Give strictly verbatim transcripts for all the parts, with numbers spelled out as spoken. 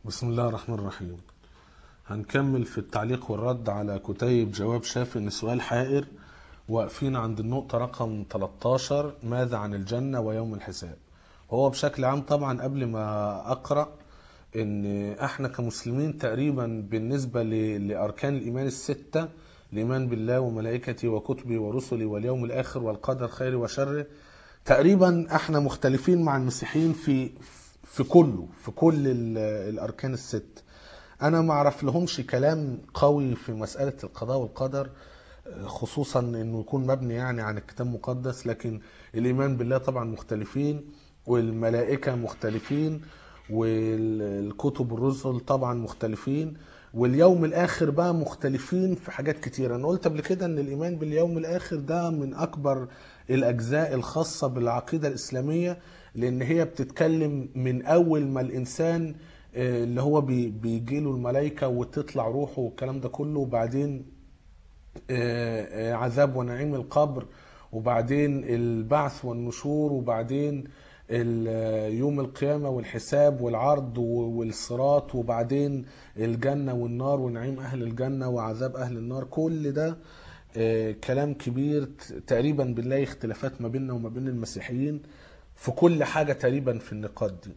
بسم الله الرحمن الرحيم. هنكمل في التعليق والرد على كتيب جواب شافي لسؤال حائر، واقفين عند النقطة رقم تلتاشر: ماذا عن الجنة ويوم الحساب؟ هو بشكل عام طبعا قبل ما أقرأ إن احنا كمسلمين تقريبا بالنسبة ل- لأركان الإيمان الستة، الإيمان بالله وملائكته وكتبه ورسله واليوم الآخر والقدر خيره وشره، تقريبا احنا مختلفين مع المسيحيين في في كله في كل ال- الاركان الست. انا ما اعرف لهمش كلام قوي في مسألة القضاء والقدر، خصوصا انه يكون مبني يعني عن الكتاب المقدس، لكن الايمان بالله طبعا مختلفين، والملائكة مختلفين، والكتب الرسل طبعا مختلفين، واليوم الاخر بقى مختلفين في حاجات كتيرة. انا قلت قبل كده ان الايمان باليوم الاخر ده من اكبر الاجزاء الخاصة بالعقيدة الاسلامية، لان هي بتتكلم من اول ما الانسان آه، اللي هو بي- بيجيله الملائكة وتطلع روحه والكلام ده كله، وبعدين آه، آه، عذاب ونعيم القبر، وبعدين البعث والنشور، وبعدين ال- آه، يوم القيامة والحساب والعرض والصراط، وبعدين الجنة والنار ونعيم أهل الجنة وعذاب أهل النار. كل ده آه، كلام كبير. ت- تقريبا بنلاقي اختلافات ما بيننا وما بين المسيحيين في كل حاجة تقريبا في النقاط دي.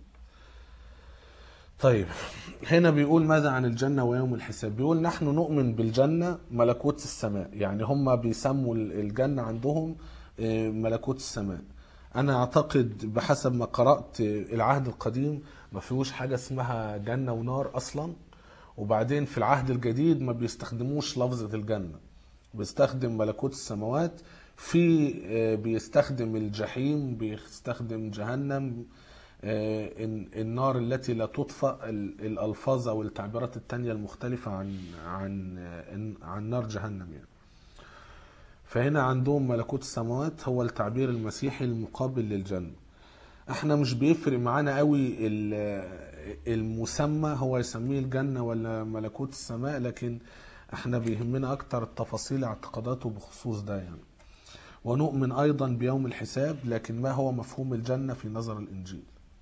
طيب، هنا بيقول ماذا عن الجنة ويوم الحساب؟ بيقول نحن نؤمن بالجنة ملكوت السماء، يعني هم بيسموا الجنة عندهم آه، ملكوت السماء. أنا أعتقد بحسب ما قرأت آه، العهد القديم ما فيهوش حاجة اسمها جنة ونار أصلا، وبعدين في العهد الجديد ما بيستخدموش لفظة الجنة، بيستخدم ملكوت السماوات. في آه، بيستخدم الجحيم، بيستخدم جهنم، آه، إن- النار التي لا تطفأ، ال- الألفاظ أو التعبيرات التانية المختلفة عن عن آه، عن نار جهنم يعني. فهنا عندهم ملكوت السماوات هو التعبير المسيحي المقابل للجنة. احنا مش بيفرق معانا قوي ال- المسمى هو يسميه الجنة ولا ملكوت السماء، لكن احنا بيهمنا اكتر التفاصيل اعتقاداته بخصوص ده يعني. ونؤمن ايضا بيوم الحساب، لكن ما هو مفهوم الجنة في نظر الانجيل؟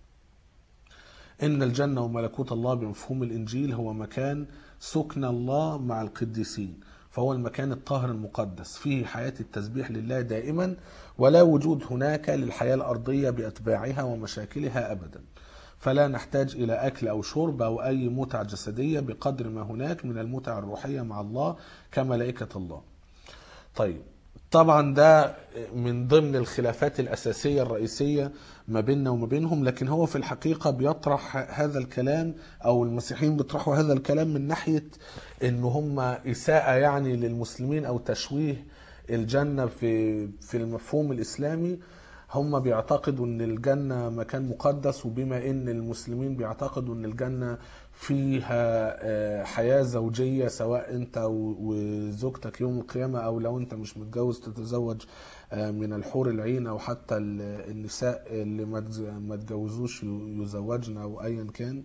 إن الجنة وملكوت الله بمفهوم الإنجيل هو مكان سكن الله مع القديسين، فهو المكان الطاهر المقدس فيه حياة التسبيح لله دائما، ولا وجود هناك للحياة الأرضية بأتباعها ومشاكلها أبدا، فلا نحتاج إلى أكل أو شرب أو أي متع جسدية بقدر ما هناك من المتع الروحية مع الله كملائكة الله. طيب، طبعا ده من ضمن الخلافات الأساسية الرئيسية ما بيننا وما بينهم، لكن هو في الحقيقة بيطرح هذا الكلام، أو المسيحيين بيطرحوا هذا الكلام من ناحية إن هم إساءة يعني للمسلمين أو تشويه الجنة في في المفهوم الإسلامي. هم بيعتقدوا ان الجنة مكان مقدس، وبما ان المسلمين بيعتقدوا ان الجنة فيها آه، حياة زوجية، سواء انت و- وزوجتك يوم القيامة، او لو انت مش متجوز تتزوج آه، من الحور العين، او حتى ال- النساء اللي ما تز- ما تجوزوش ي- يزوجن او ايا كان.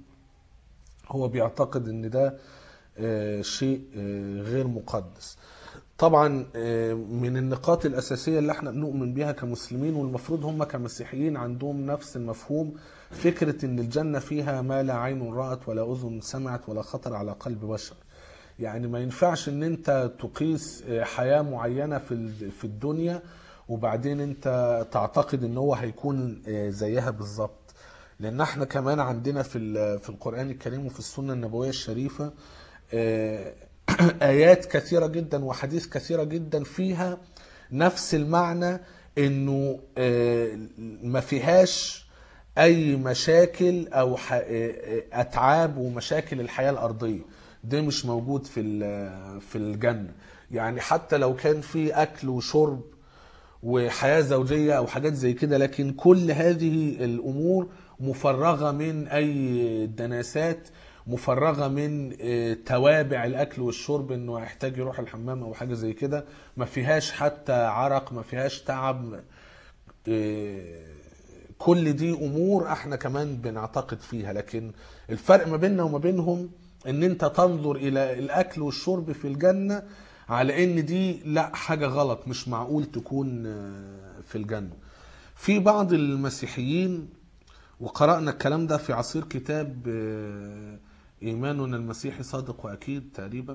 هو بيعتقد ان ده آه، شيء آه، غير مقدس. طبعا آه، من النقاط الأساسية اللي احنا بنؤمن بيها كمسلمين، والمفروض هم كمسيحيين عندهم نفس المفهوم، فكرة ان الجنة فيها ما لا عين رأت ولا أذن سمعت ولا خطر على قلب بشر. يعني ما ينفعش ان انت تقيس آه، حياة معينة في ال- في الدنيا، وبعدين انت تعتقد ان هو هيكون آه، زيها بالظبط. لان احنا كمان عندنا في ال- في القرآن الكريم وفي السنة النبوية الشريفة آه، آيات كثيرة جدا وحديث كثيرة جدا فيها نفس المعنى، انه آه، ما فيهاش اي مشاكل او ح- آه، آه، اتعاب ومشاكل الحياة الارضية. ده مش موجود في ال- في الجنة. يعني حتى لو كان في اكل وشرب وحياة زوجية أو حاجات زي كده، لكن كل هذه الأمور مفرغة من أي دناسات، مفرغة من آه، توابع الأكل والشرب، إنه يحتاج يروح الحمام أو حاجة زي كده. ما فيهاش حتى عرق، ما فيهاش تعب. آه، كل دي أمور احنا كمان بنعتقد فيها، لكن الفرق ما بيننا وما بينهم ان انت تنظر الى الاكل والشرب في الجنة على ان دي لا، حاجة غلط، مش معقول تكون آه، في الجنة. في بعض المسيحيين، وقرأنا الكلام ده في عصير كتاب آه، إيماننا المسيحي صادق وأكيد تقريبا،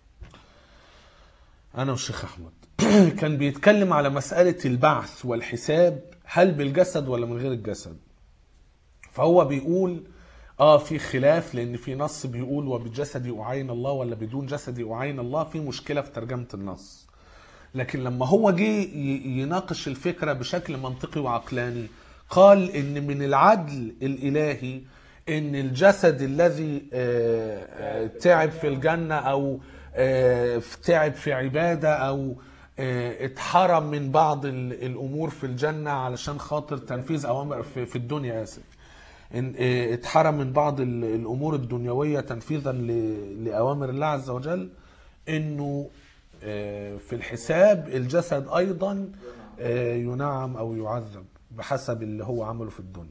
أنا والشيخ أحمد. كان بيتكلم على مسألة البعث والحساب، هل بالجسد ولا من غير الجسد. فهو بيقول اه في خلاف، لان في نص بيقول وبالجسد اعين الله ولا بدون جسد اعين الله، في مشكلة في ترجمة النص. لكن لما هو جه يناقش الفكرة بشكل منطقي وعقلاني، قال ان من العدل الالهي ان الجسد الذي تعب في الجنة او تعب في عبادة او اتحرم من بعض الامور في الجنة علشان خاطر تنفيذ اوامر في الدنيا، اسف ان اتحرم من بعض الامور الدنيوية تنفيذا لاوامر الله عز وجل، انه في الحساب الجسد ايضا ينعم او يعذب بحسب اللي هو عمله في الدنيا.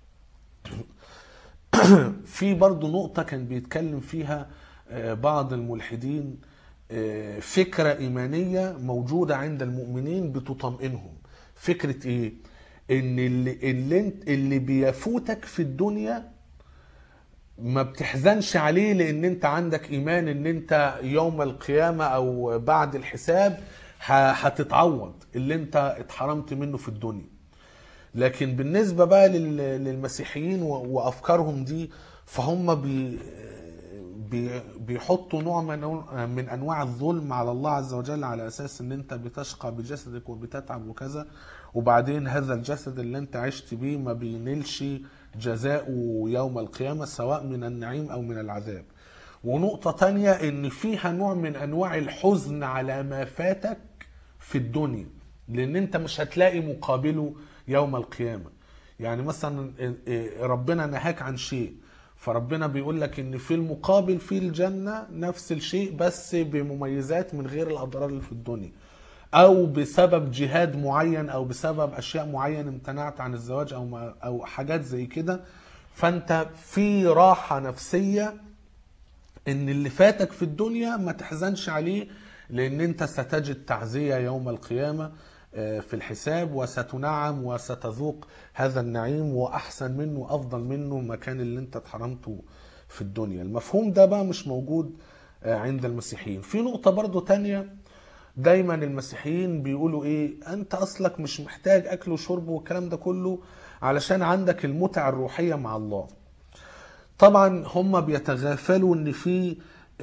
في برضو نقطة كان بيتكلم فيها بعض الملحدين، فكرة إيمانية موجودة عند المؤمنين بتطمئنهم. فكرة إيه؟ إن اللي, اللي, اللي بيفوتك في الدنيا ما بتحزنش عليه، لأن أنت عندك إيمان إن أنت يوم القيامة أو بعد الحساب هتتعوض اللي أنت اتحرمت منه في الدنيا. لكن بالنسبة بقى للمسيحيين وأفكارهم دي، فهم بي بيحطوا نوع من أنواع الظلم على الله عز وجل، على أساس أن أنت بتشقى بجسدك وبتتعب وكذا، وبعدين هذا الجسد اللي أنت عشت بيه ما بينلش جزاؤه يوم القيامة سواء من النعيم أو من العذاب. ونقطة تانية أن فيها نوع من أنواع الحزن على ما فاتك في الدنيا، لأن أنت مش هتلاقي مقابله يوم القيامة. يعني مثلا ربنا نهاك عن شيء، فربنا بيقول لك ان في المقابل في الجنة نفس الشيء بس بمميزات من غير الاضرار اللي في الدنيا، او بسبب جهاد معين او بسبب اشياء معينة امتنعت عن الزواج او او حاجات زي كده. فانت في راحة نفسية ان اللي فاتك في الدنيا ما تحزنش عليه، لان انت ستجد تعزية يوم القيامة في الحساب، وستنعم وستذوق هذا النعيم وأحسن منه وأفضل منه مكان اللي انت اتحرمته في الدنيا. المفهوم ده بقى مش موجود عند المسيحيين. في نقطة برضو تانية، دايما المسيحيين بيقولوا ايه، انت اصلك مش محتاج اكل وشرب والكلام ده كله علشان عندك المتعة الروحية مع الله. طبعا هم بيتغافلوا ان في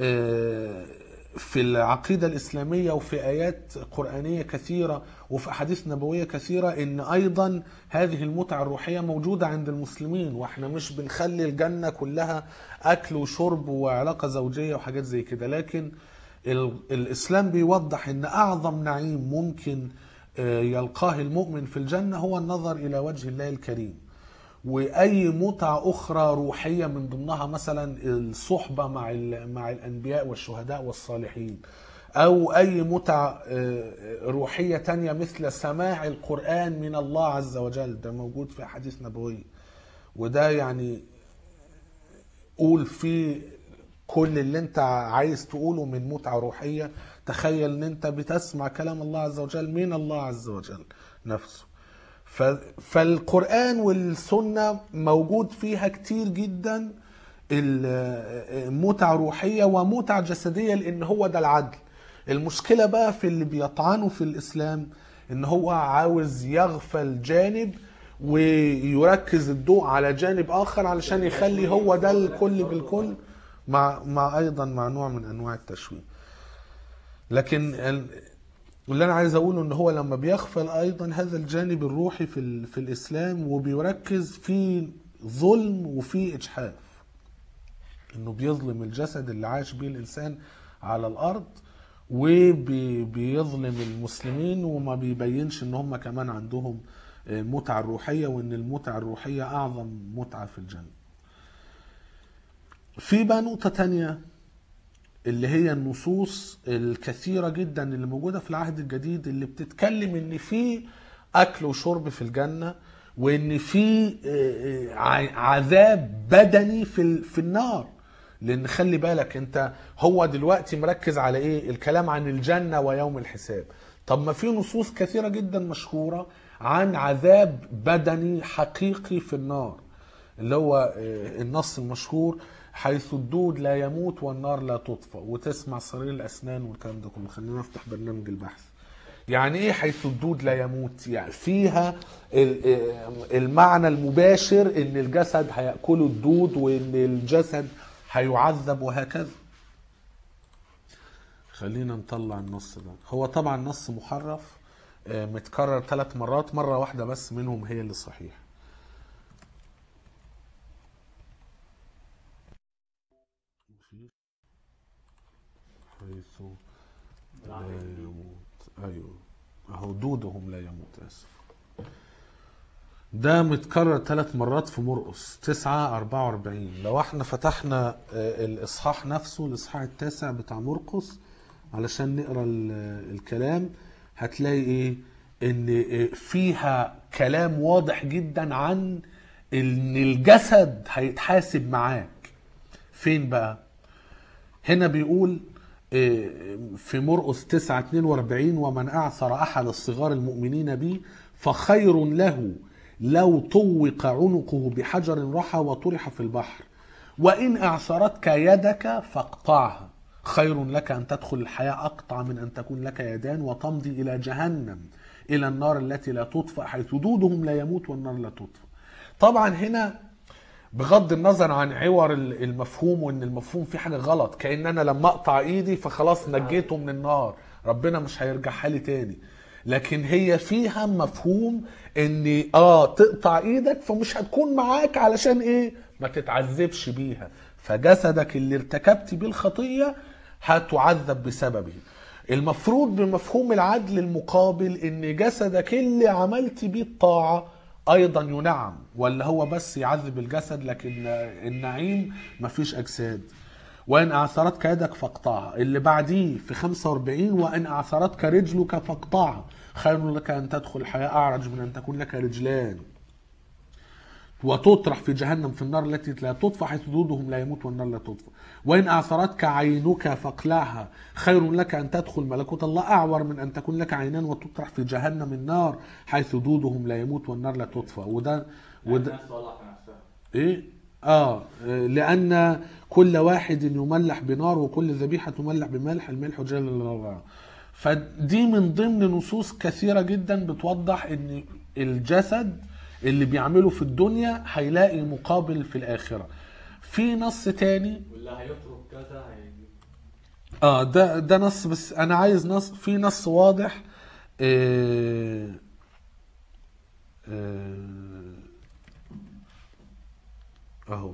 في العقيدة الإسلامية وفي آيات قرآنية كثيرة وفي أحاديث نبوية كثيرة إن أيضا هذه المتعة الروحية موجودة عند المسلمين، وإحنا مش بنخلي الجنة كلها أكل وشرب وعلاقة زوجية وحاجات زي كده. لكن الإسلام بيوضح إن أعظم نعيم ممكن يلقاه المؤمن في الجنة هو النظر إلى وجه الله الكريم، واي متعه اخرى روحيه من ضمنها مثلا الصحبه مع مع الانبياء والشهداء والصالحين، او اي متعه روحيه تانية مثل سماع القران من الله عز وجل، ده موجود في احاديث نبويه. وده يعني قول فيه كل اللي انت عايز تقوله من متعه روحيه. تخيل ان انت بتسمع كلام الله عز وجل من الله عز وجل نفسه. فالقرآن والسنة موجود فيها كتير جدا المتعة روحية ومتعة جسدية، لأن هو ده العدل. المشكلة بقى في اللي بيطعنوا في الإسلام إن هو عاوز يغفل جانب ويركز الضوء على جانب آخر علشان يخلي هو ده الكل بالكل، مع, مع أيضا مع نوع من أنواع التشويه. لكن واللي انا عايز اقوله ان هو لما بيغفل ايضا هذا الجانب الروحي في في الاسلام وبيركز في ظلم وفي اجحاف، انه بيظلم الجسد اللي عاش بيه الانسان على الارض وبيظلم المسلمين، وما بيبينش ان هم كمان عندهم متعة الروحية، وان المتعة الروحية اعظم متعة في الجنة. في بقى نقطة تانية اللي هي النصوص الكثيرة جدا اللي موجودة في العهد الجديد اللي بتتكلم ان في اكل وشرب في الجنة، وان في عذاب بدني في في النار. لان خلي بالك انت، هو دلوقتي مركز على ايه؟ الكلام عن الجنة ويوم الحساب. طب ما في نصوص كثيرة جدا مشهورة عن عذاب بدني حقيقي في النار. اللي هو النص المشهور حيث الدود لا يموت والنار لا تطفأ، وتسمع صرير الأسنان والكلام ده كله. خلينا نفتح برنامج البحث. يعني ايه حيث الدود لا يموت؟ يعني فيها المعنى المباشر ان الجسد هيأكله الدود وان الجسد هيعذب وهكذا. خلينا نطلع النص ده. هو طبعا نص محرف متكرر ثلاث مرات، مرة واحدة بس منهم هي اللي صحيح. حيث لا يموت، ايوه اهو دودهم لا يموت، اسف. ده متكرر ثلاث مرات في مرقس تسعة أربعة وأربعين. لو احنا فتحنا الإصحاح نفسه، الإصحاح التاسع بتاع مرقس علشان نقرأ الكلام، هتلاقي ايه؟ ان فيها كلام واضح جدا عن ان الجسد هيتحاسب معاك. فين بقى؟ هنا بيقول في مرقس تسعة اتنين وأربعين: ومن أعثر أحد الصغار المؤمنين بي فخير له لو طوق عنقه بحجر رحى وطرح في البحر، وإن أعثرتك يدك فاقطعها. خير لك أن تدخل الحياة أقطع من أن تكون لك يدان وتمضي إلى جهنم، إلى النار التي لا تطفأ، حيث دودهم لا يموت والنار لا تطفأ. طبعا هنا بغض النظر عن عور المفهوم، وان المفهوم فيه حاجه غلط، كأن انا لما اقطع ايدي فخلاص نجيته من النار، ربنا مش هيرجعها لي تاني. لكن هي فيها مفهوم ان اه تقطع ايدك فمش هتكون معاك، علشان ايه؟ ما تتعذبش بيها، فجسدك اللي ارتكبت بيه الخطيه هتعذب بسببه. المفروض بمفهوم العدل المقابل ان جسدك اللي عملت بيه الطاعه ايضا ينعم، ولا هو بس يعذب الجسد لكن النعيم مفيش اجساد. وان اعثرتك يدك فاقطعها. اللي بعديه في خمسة وأربعين: وان اعثرتك رجلك فاقطعها، خير لك ان تدخل الحياه اعرج من ان تكون لك رجلان وتطرح في جهنم في النار التي لا تطفأ، حيث دودهم لا يموت والنار لا تطفأ. وإن أعثرتك عينك فاقلعها، خير لك أن تدخل ملكوت الله أعور من أن تكون لك عينان وتطرح في جهنم النار، حيث دودهم لا يموت والنار لا تطفأ. وده وده إيه؟ آه لأن كل واحد يملح بنار وكل ذبيحة تملح بملح، الملح جل الله. فدي من ضمن نصوص كثيرة جدا بتوضح ان الجسد اللي بيعمله في الدنيا هيلاقي مقابل في الآخرة. في نص تاني واللي هيترك كذا هيجي. اه ده ده نص، بس انا عايز نص في نص واضح. آه آه اهو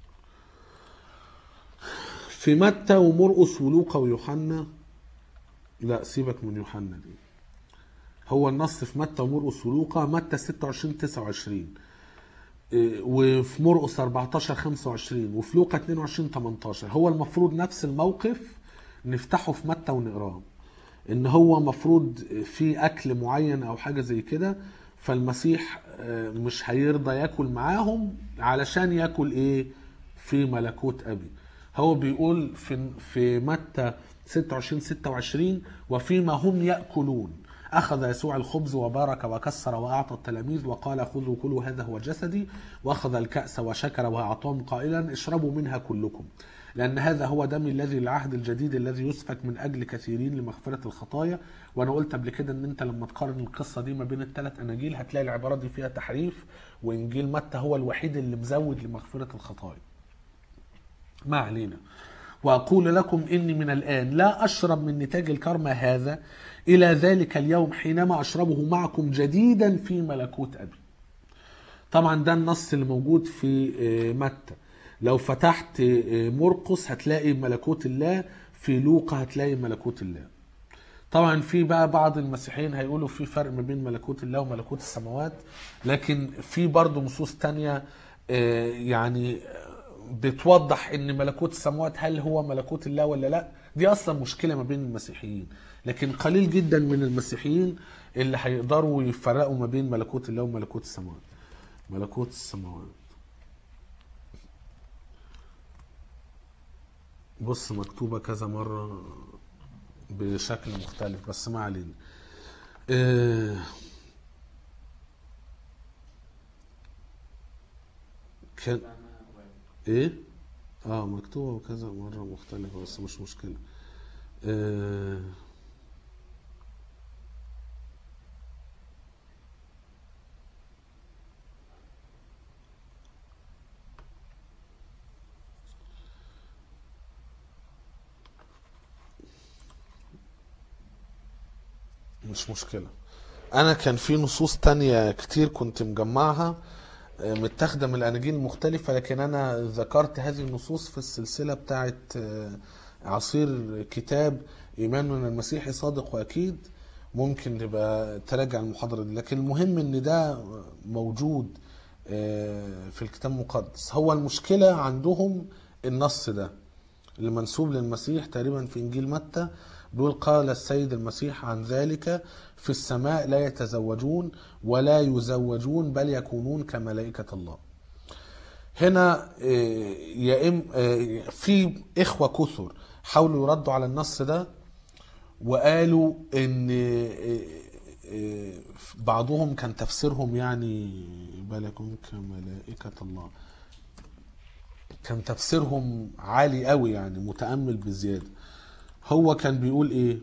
في متى ومرقس ولوقا ويوحنا. لا سيبك من يوحنا دي، هو النص في متى ومرقس ولوقا. متى ستة وعشرين تسعة وعشرين، وفي مرقس أربعتاشر خمسة وعشرين، وفي لوقا اتنين وعشرين تمنتاشر. هو المفروض نفس الموقف نفتحه في متى ونقراه، ان هو مفروض في اكل معين او حاجة زي كده، فالمسيح مش هيرضى ياكل معاهم علشان ياكل ايه؟ في ملكوت ابي. هو بيقول في في متى ستة وعشرين ستة وعشرين: وفيما هم يأكلون أخذ يسوع الخبز وبارك وكسر وأعطى التلاميذ وقال: خذوا كلوا هذا هو جسدي. وأخذ الكأس وشكر وأعطاهم قائلا: اشربوا منها كلكم، لأن هذا هو دمي الذي للعهد الجديد الذي يسفك من أجل كثيرين لمغفرة الخطايا. وأنا قلت قبل كده إن أنت لما تقارن القصة دي ما بين الثلاث أناجيل هتلاقي العبارة دي فيها تحريف، وإنجيل متى هو الوحيد اللي مزود لمغفرة الخطايا. ما علينا. وأقول لكم إني من الآن لا أشرب من نتاج الكرمة هذا إلى ذلك اليوم حينما أشربه معكم جديدا في ملكوت أبي. طبعا ده النص اللي موجود في متى. لو فتحت مرقس هتلاقي ملكوت الله، في لوقا هتلاقي ملكوت الله. طبعا في بقى بعض المسيحيين هيقولوا في فرق ما بين ملكوت الله وملكوت السماوات، لكن في برضو نصوص تانية يعني بتوضح ان ملكوت السماوات هل هو ملكوت الله ولا لا. دي اصلا مشكلة ما بين المسيحيين، لكن قليل جدا من المسيحيين اللي هيقدروا يفرقوا ما بين ملكوت الله وملكوت السماوات. ملكوت السماوات بص مكتوبة كذا مرة بشكل مختلف، بس ما علينا. كان ايه اه مكتوبة كذا مرة مختلفة بس مش مشكلة. آه مش مشكلة. انا كان في نصوص تانية كتير كنت مجمعها آه، متاخدة من الاناجيل المختلفة، لكن انا ذكرت هذه النصوص في السلسلة بتاعت آه، عصير كتاب ايماننا المسيحي صادق واكيد. ممكن نبقى تراجع المحاضرة دي، لكن المهم ان ده موجود آه، في الكتاب المقدس. هو المشكلة عندهم النص ده اللي منسوب للمسيح تقريبا في انجيل متى، بيقول قال السيد المسيح عن ذلك في السماء لا يتزوجون ولا يزوجون بل يكونون كملائكة الله. هنا آه، يا إم آه، في إخوة كثر حاولوا يردوا على النص ده، وقالوا ان آه، آه، بعضهم كان تفسيرهم يعني بل يكون كملائكة الله، كان تفسيرهم عالي قوي يعني متأمل بزيادة. هو كان بيقول ايه؟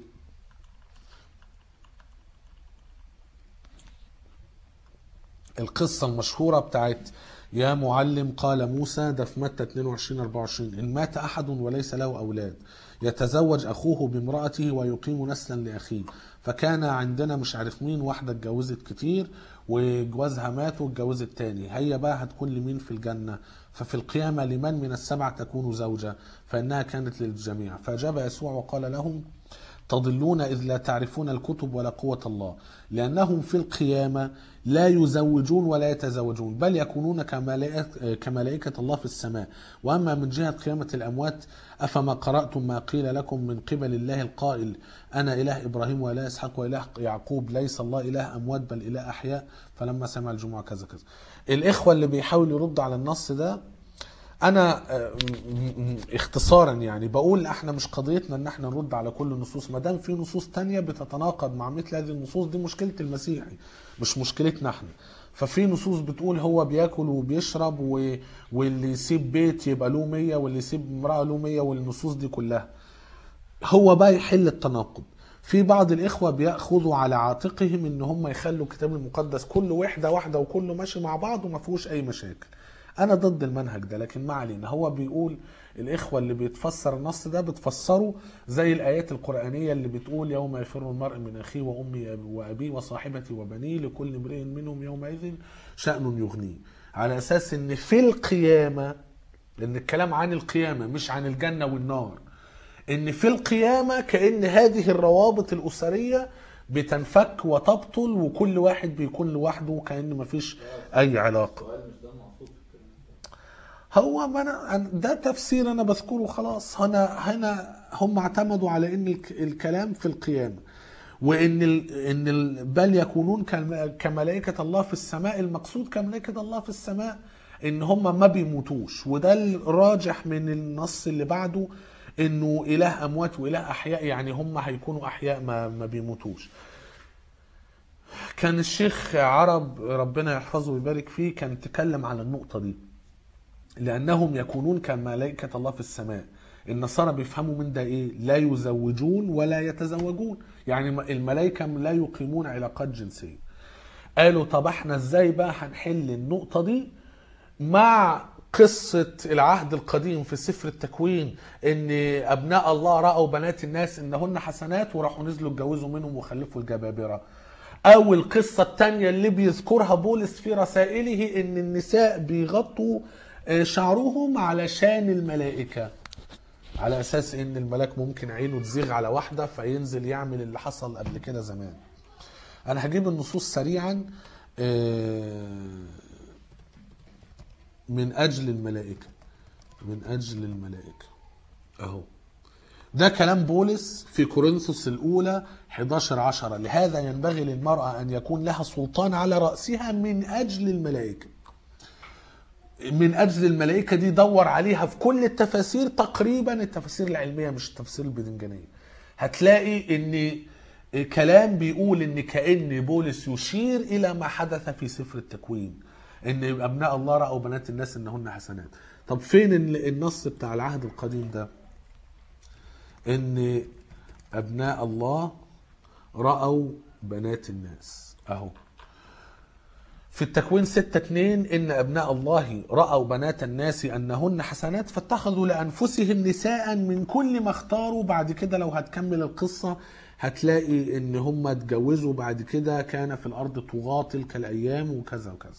القصة المشهورة بتاعت يا معلم قال موسى، ده في متى اتنين وعشرين اربعة وعشرين، إن مات أحد وليس له أولاد يتزوج أخوه بامرأته ويقيم نسلا لأخيه. فكان عندنا مش عارف مين واحدة اتجوزت كتير وجوازها مات واتجوزت تاني، هي بقى هتكون لمين في الجنة؟ ففي القيامة لمن من السبع تكون زوجة؟ فإنها كانت للجميع. فأجاب يسوع وقال لهم تضلون إذ لا تعرفون الكتب ولا قوة الله، لأنهم في القيامة لا يزوجون ولا يتزوجون بل يكونون كملائكة, كملائكة الله في السماء. وأما من جهة قيامة الأموات أفما قرأتم ما قيل لكم من قبل الله القائل أنا إله إبراهيم وإله إسحاق وإله يعقوب، ليس الله إله أموات بل إله أحياء. فلما سمع الجمعة كذا كذا. الإخوة اللي بيحاولوا يردوا على النص ده، انا اختصارا يعني بقول احنا مش قضيتنا ان احنا نرد على كل النصوص، ما دام في نصوص تانية بتتناقض مع مثل هذه النصوص، دي مشكلة المسيحي مش مشكلتنا احنا. ففي نصوص بتقول هو بياكل وبيشرب و... واللي يسيب بيت يبقى له مية واللي يسيب امرأة له مية، والنصوص دي كلها هو بقى يحل التناقض. في بعض الاخوة بيأخذوا على عاتقهم ان هم يخلوا الكتاب المقدس كله وحدة واحدة وكله ماشي مع بعض وما فيهوش اي مشاكل. انا ضد المنهج ده، لكن ما علينا. هو بيقول الاخوة اللي بيتفسر النص ده بتفسره زي الايات القرآنية اللي بتقول يوم يفر المرء من اخيه وامي وابيه وصاحبتي وبنيه لكل امرئ منهم يومئذ شأن يغنيه، على اساس ان في القيامة، لان الكلام عن القيامة مش عن الجنة والنار، ان في القيامة كأن هذه الروابط الاسرية بتنفك وتبطل وكل واحد بيكون لوحده وكأن مفيش اي علاقة. السؤال مش ده المقصود في الكلام ده. هو ما أنا ده تفسير انا بذكره خلاص. هنا هنا هم اعتمدوا على ان الك- الكلام في القيامة، وان ال ان ال بل يكونون كالم- كملائكة الله في السماء. المقصود كملائكة الله في السماء ان هم ما بيموتوش، وده الراجح من النص اللي بعده انه اله اموات واله احياء، يعني هم هيكونوا احياء ما ما بيموتوش. كان الشيخ عرب ربنا يحفظه ويبارك فيه كان تكلم على النقطة دي، لأنهم يكونون كملائكة الله في السماء. النصارى بيفهموا من ده إيه؟ لا يزوجون ولا يتزوجون، يعني الملائكة لا يقيمون علاقات جنسية. قالوا طب احنا ازاي بقى هنحل النقطة دي مع قصة العهد القديم في سفر التكوين، ان ابناء الله رأوا بنات الناس انهن حسنات وراحوا نزلوا اتجوزوا منهم وخلفوا الجبابرة، او القصة التانية اللي بيذكرها بولس في رسائله ان النساء بيغطوا شعرهم علشان الملائكة، على اساس ان الملاك ممكن عينه تزيغ على واحدة فينزل يعمل اللي حصل قبل كده زمان. انا هجيب النصوص سريعا. من اجل الملائكة، من اجل الملائكة اهو ده كلام بولس في كورنثوس الأولى حداشر عشرة، لهذا ينبغي للمرأة أن يكون لها سلطان على رأسها من أجل الملائكة. من أجل الملائكة دي دور عليها في كل التفاسير تقريبا، التفاسير العلمية مش التفاسير البدنجانية، هتلاقي ان كلام بيقول ان كأن بولس يشير إلى ما حدث في سفر التكوين، ان ابناء الله راوا بنات الناس انهن حسنات. طب فين ال- النص بتاع العهد القديم ده ان ابناء الله راوا بنات الناس؟ اهو في التكوين ستة اتنين ان ابناء الله راوا بنات الناس انهن حسنات فاتخذوا لانفسهم نساء من كل ما اختاروا. بعد كده لو هتكمل القصه هتلاقي ان هم اتجوزوا بعد كده، كان في الارض طغاة تلك الايام وكذا وكذا.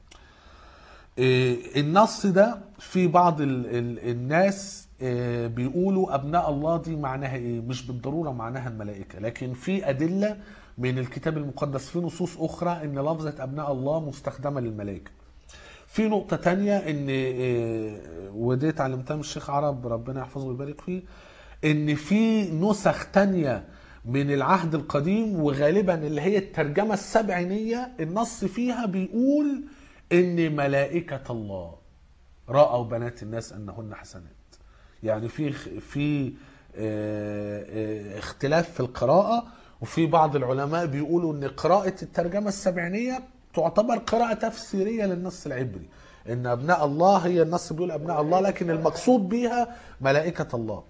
إيه، النص ده في بعض ال ال الناس إيه، بيقولوا ابناء الله دي معناها ايه؟ مش بالضروره معناها الملائكه، لكن في ادله من الكتاب المقدس في نصوص اخرى ان لفظه ابناء الله مستخدمه للملائكه. في نقطه تانية ان إيه، ودي اتعلمتها من الشيخ عرب ربنا يحفظه ويبارك فيه، ان في نسخ تانية من العهد القديم وغالبا اللي هي الترجمه السبعينيه النص فيها بيقول ان ملائكه الله راوا بنات الناس انهن حسنات. يعني في في آه، آه، اختلاف في القراءه، وفي بعض العلماء بيقولوا ان قراءه الترجمه السبعينيه تعتبر قراءه تفسيريه للنص العبري، ان ابناء الله هي النص بيقول ابناء الله لكن المقصود بيها ملائكه الله.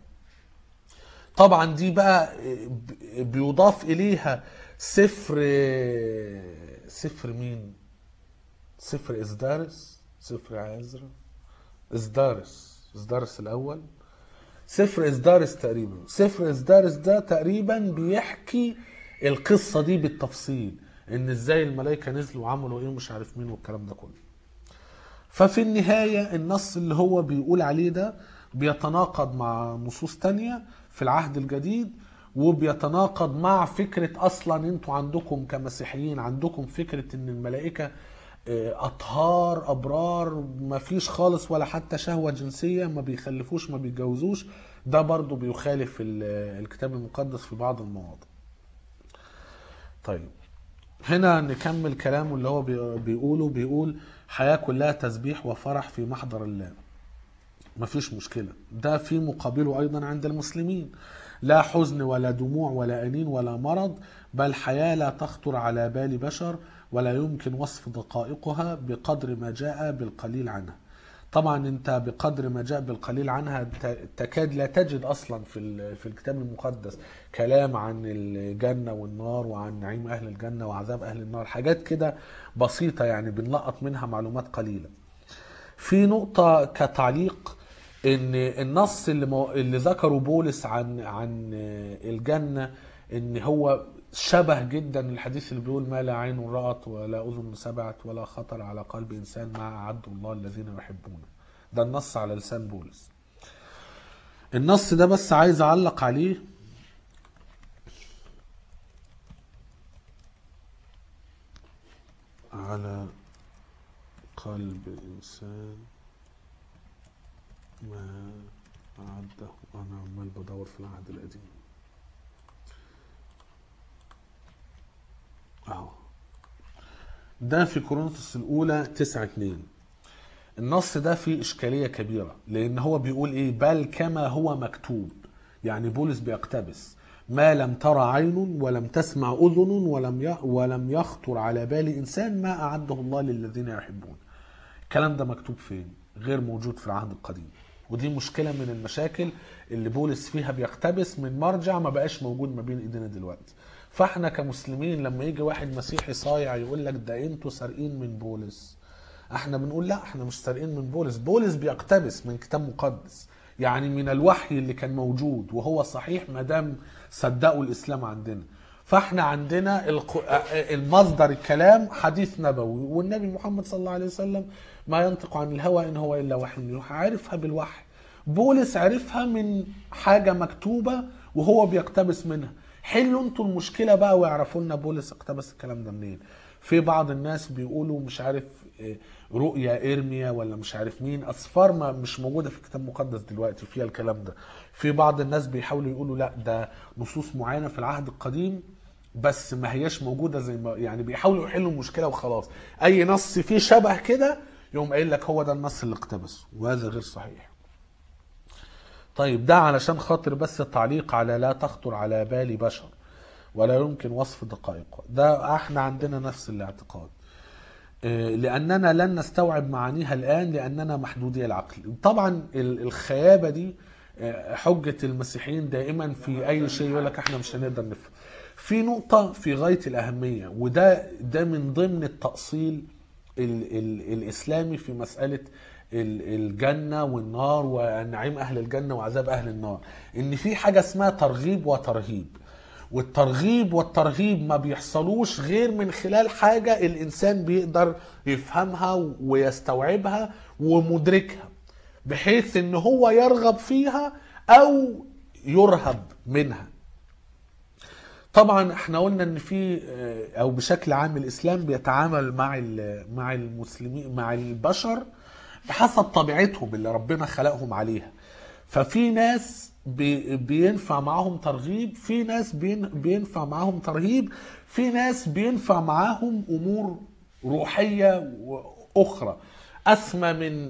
طبعا دي بقى بيضاف اليها سفر سفر مين؟ سفر إزدارس، سفر عزرا، إزدارس إزدارس الأول، سفر إزدارس تقريبا. سفر إزدارس ده تقريبا بيحكي القصة دي بالتفصيل، إن إزاي الملائكة نزلوا وعملوا إيه ومش عارف مين والكلام ده كله. ففي النهاية النص اللي هو بيقول عليه ده بيتناقض مع نصوص تانية في العهد الجديد، وبيتناقض مع فكرة أصلا انتوا عندكم كمسيحيين عندكم فكرة ان الملائكة أطهار أبرار ما فيش خالص ولا حتى شهوة جنسية، ما بيخلفوش ما بيتجوزوش. ده برضو بيخالف الكتاب المقدس في بعض المواضع. طيب هنا نكمل كلامه اللي هو بيقوله. بيقول حياة كلها تسبيح وفرح في محضر الله، مفيش مشكلة. ده في مقابله أيضا عند المسلمين، لا حزن ولا دموع ولا أنين ولا مرض، بل حياة لا تخطر على بال بشر ولا يمكن وصف دقائقها بقدر ما جاء بالقليل عنها. طبعا انت بقدر ما جاء بالقليل عنها تكاد لا تجد اصلا في في الكتاب المقدس كلام عن الجنة والنار وعن نعيم اهل الجنة وعذاب اهل النار، حاجات كده بسيطة يعني بنلقط منها معلومات قليلة. في نقطة كتعليق، ان النص اللي, مو... اللي ذكره بولس عن عن الجنة ان هو شبه جدا الحديث اللي بيقول ما لا عين رأت ولا أذن سمعت ولا خطر على قلب إنسان ما أعد الله الذين يحبونه. ده النص على لسان بولس. النص ده بس عايز أعلق عليه، على قلب إنسان ما أعده. أنا عمال بدور في العهد القديم اهو، ده في كورنثوس الاولى تسعة اتنين. النص ده فيه اشكاليه كبيره، لان هو بيقول ايه؟ بل كما هو مكتوب. يعني بولس بيقتبس ما لم ترى عين ولم تسمع اذن ولم ولم يخطر على بال انسان ما اعده الله للذين يحبون. الكلام ده مكتوب فين؟ غير موجود في العهد القديم. ودي مشكله من المشاكل اللي بولس فيها بيقتبس من مرجع ما بقاش موجود ما بين ايدينا دلوقتي. فاحنا كمسلمين لما يجي واحد مسيحي صايع يقول لك ده انتوا سارقين من بولس، احنا بنقول لا، احنا مش سارقين من بولس. بولس بيقتبس من كتاب مقدس، يعني من الوحي اللي كان موجود وهو صحيح ما دام صدقوا الاسلام عندنا. فاحنا عندنا المصدر الكلام حديث نبوي، والنبي محمد صلى الله عليه وسلم ما ينطق عن الهوى ان هو الا وحي يوحى، عرفها بالوحي. بولس عرفها من حاجه مكتوبه وهو بيقتبس منها. حلوا انتوا المشكله بقى ويعرفوا لنا بولس اقتبس الكلام ده منين. في بعض الناس بيقولوا مش عارف رؤيا ارميا ولا مش عارف مين، اصفار ما مش موجوده في الكتاب المقدس دلوقتي فيها الكلام ده. في بعض الناس بيحاولوا يقولوا لا ده نصوص معينه في العهد القديم بس ما هياش موجوده، زي ما يعني بيحاولوا يحلوا المشكله وخلاص. اي نص فيه شبه كده يقوم قايل لك هو ده النص اللي اقتبسه، وهذا غير صحيح. طيب ده علشان خاطر بس تعليق على لا تخطر على بال بشر ولا يمكن وصف دقائقه. ده احنا عندنا نفس الاعتقاد. لأننا لن نستوعب معانيها الآن لأننا محدودي العقل. طبعا الخيابة دي حجة المسيحيين دائما في أي شيء، يقول لك احنا مش هنقدر نفهم. في نقطة في غاية الأهمية، وده ده من ضمن التأصيل ال ال الإسلامي في مسألة الجنة والنار ونعيم أهل الجنة وعذاب أهل النار، إن في حاجة اسمها ترغيب وترهيب. والترغيب والترهيب ما بيحصلوش غير من خلال حاجة الإنسان بيقدر يفهمها ويستوعبها ومدركها، بحيث إن هو يرغب فيها أو يرهب منها. طبعا احنا قلنا ان في او بشكل عام الاسلام بيتعامل مع مع المسلمين مع البشر بحسب طبيعتهم اللي ربنا خلقهم عليها. ففي ناس بينفع معاهم ترغيب، في ناس بينفع معاهم ترهيب، في ناس بينفع معاهم امور روحية اخرى اسمى من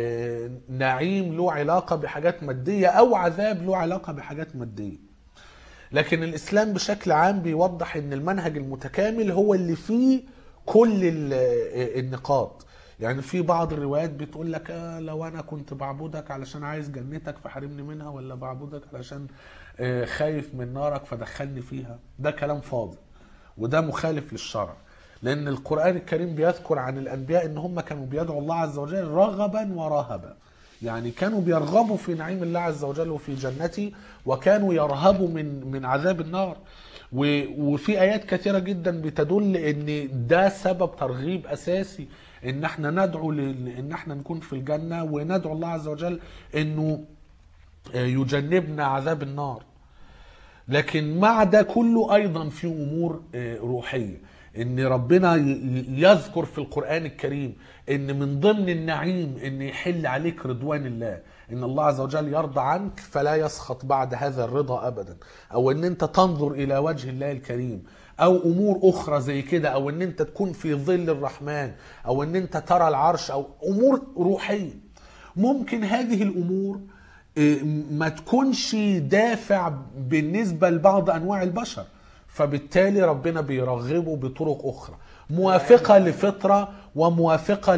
نعيم له علاقة بحاجات مادية او عذاب له علاقة بحاجات مادية. لكن الإسلام بشكل عام بيوضح ان المنهج المتكامل هو اللي فيه كل النقاط. يعني في بعض الروايات بتقول لك آه لو انا كنت بعبدك علشان عايز جنتك فحرمني منها، ولا بعبدك علشان آه خايف من نارك فدخلني فيها. ده كلام فاضي وده مخالف للشرع، لان القرآن الكريم بيذكر عن الانبياء ان هم كانوا بيدعوا الله عز وجل رغبا ورهبا، يعني كانوا بيرغبوا في نعيم الله عز وجل وفي جنته، وكانوا يرهبوا من من عذاب النار. وفي آيات كثيرة جدا بتدل ان ده سبب ترغيب اساسي، ان احنا ندعو ان احنا نكون في الجنة، وندعو الله عز وجل انه يجنبنا عذاب النار. لكن مع ده كله ايضا في امور روحية، ان ربنا يذكر في القرآن الكريم ان من ضمن النعيم ان يحل عليك رضوان الله، ان الله عز وجل يرضى عنك فلا يسخط بعد هذا الرضا ابدا، او ان انت تنظر الى وجه الله الكريم، او امور اخرى زي كده، او ان انت تكون في ظل الرحمن، او ان انت ترى العرش، او امور روحية. ممكن هذه الامور ما تكونش دافع بالنسبة لبعض انواع البشر، فبالتالي ربنا بيرغبه بطرق أخرى موافقة لفطرة وموافقة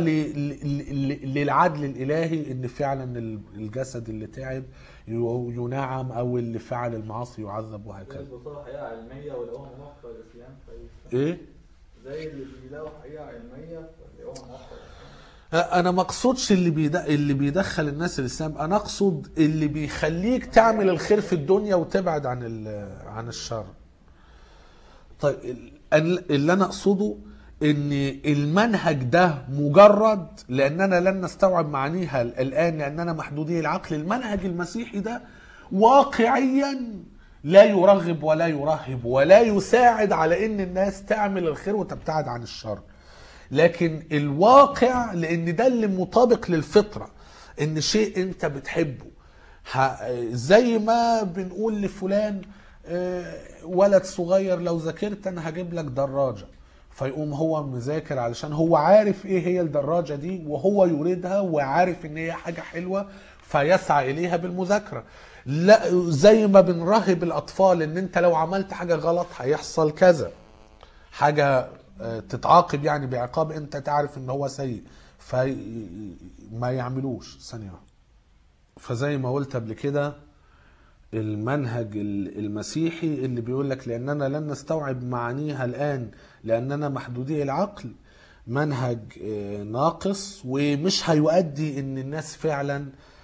للعدل الإلهي، إن فعلا الجسد اللي تعب ينعم، أو اللي فعل المعاصي يعذب، وهكذا. بيلاقوا حقيقة علمية ويلاقوها موافقة للإسلام. إيه؟ زي اللي بيلاقوا حقيقة علمية ويلاقوها موافقة للإسلام. أنا ما أقصدش اللي اللي بيدخل الناس الإسلام، أنا أقصد اللي بيخليك تعمل الخير في الدنيا وتبعد عن عن الشر. طيب اللي انا اقصده ان المنهج ده مجرد لاننا لن نستوعب معانيها الان لاننا محدودي العقل، المنهج المسيحي ده واقعيا لا يرغب ولا يرهب ولا يساعد على ان الناس تعمل الخير وتبتعد عن الشر. لكن الواقع، لان ده اللي مطابق للفطرة، ان شيء انت بتحبه، زي ما بنقول لفلان ولد صغير لو ذاكرت انا هجيب لك دراجة، فيقوم هو مذاكر علشان هو عارف ايه هي الدراجة دي وهو يريدها وعارف ان هي حاجة حلوة فيسعى اليها بالمذاكرة. لا، زي ما بنرهب الاطفال ان انت لو عملت حاجة غلط هيحصل كذا، حاجة تتعاقب يعني بعقاب انت تعرف ان هو سيء فما يعملوش ثانية. فزي ما قلت قبل كده المنهج المسيحي اللي بيقول لك لأننا لن نستوعب معانيها الآن لأننا محدودي العقل، منهج ناقص ومش هيؤدي ان الناس فعلا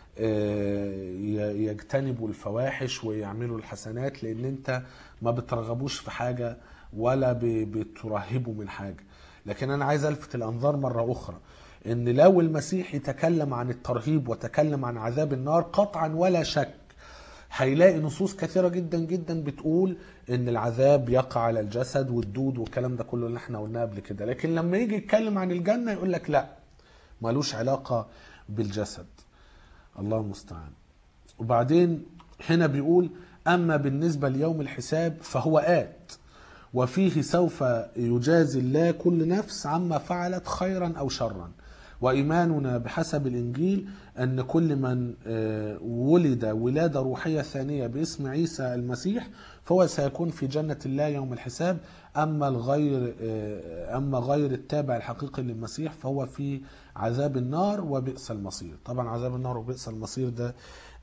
يجتنبوا الفواحش ويعملوا الحسنات، لان انت ما بترغبوش في حاجة ولا بترهبوا من حاجة. لكن انا عايز الفت الانظار مرة اخرى ان لو المسيح يتكلم عن الترهيب وتكلم عن عذاب النار قطعا ولا شك هيلاقي نصوص كثيرة جدا جدا بتقول ان العذاب يقع على الجسد والدود والكلام ده كله اللي احنا قلناه قبل كده. لكن لما يجي يتكلم عن الجنة يقول لك لا، مالوش علاقة بالجسد. الله المستعان. وبعدين هنا بيقول اما بالنسبة ليوم الحساب فهو آت وفيه سوف يجازي الله كل نفس عما فعلت خيرا او شرا وإيماننا بحسب الإنجيل أن كل من ولد ولادة روحية ثانية باسم عيسى المسيح فهو سيكون في جنة الله يوم الحساب. أما الغير أما غير التابع الحقيقي للمسيح فهو في عذاب النار وبئس المصير. طبعا عذاب النار وبئس المصير ده